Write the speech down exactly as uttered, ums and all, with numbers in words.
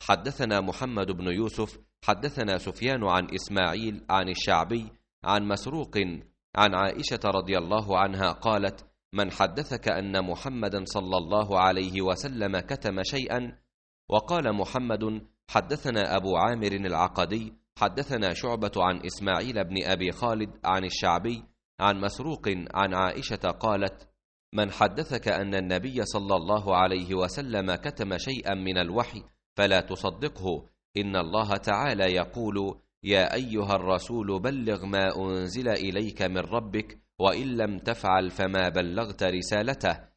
حدثنا محمد بن يوسف حدثنا سفيان عن إسماعيل عن الشعبي عن مسروق عن عائشة رضي الله عنها قالت: من حدثك أن محمدا صلى الله عليه وسلم كتم شيئا؟ وقال محمد: حدثنا أبو عامر العقدي حدثنا شعبة عن إسماعيل بن أبي خالد عن الشعبي عن مسروق عن عائشة قالت: من حدثك أن النبي صلى الله عليه وسلم كتم شيئا من الوحي فلا تصدقه، إن الله تعالى يقول: يا أيها الرسول بلغ ما أنزل إليك من ربك، وإن لم تفعل فما بلغت رسالته،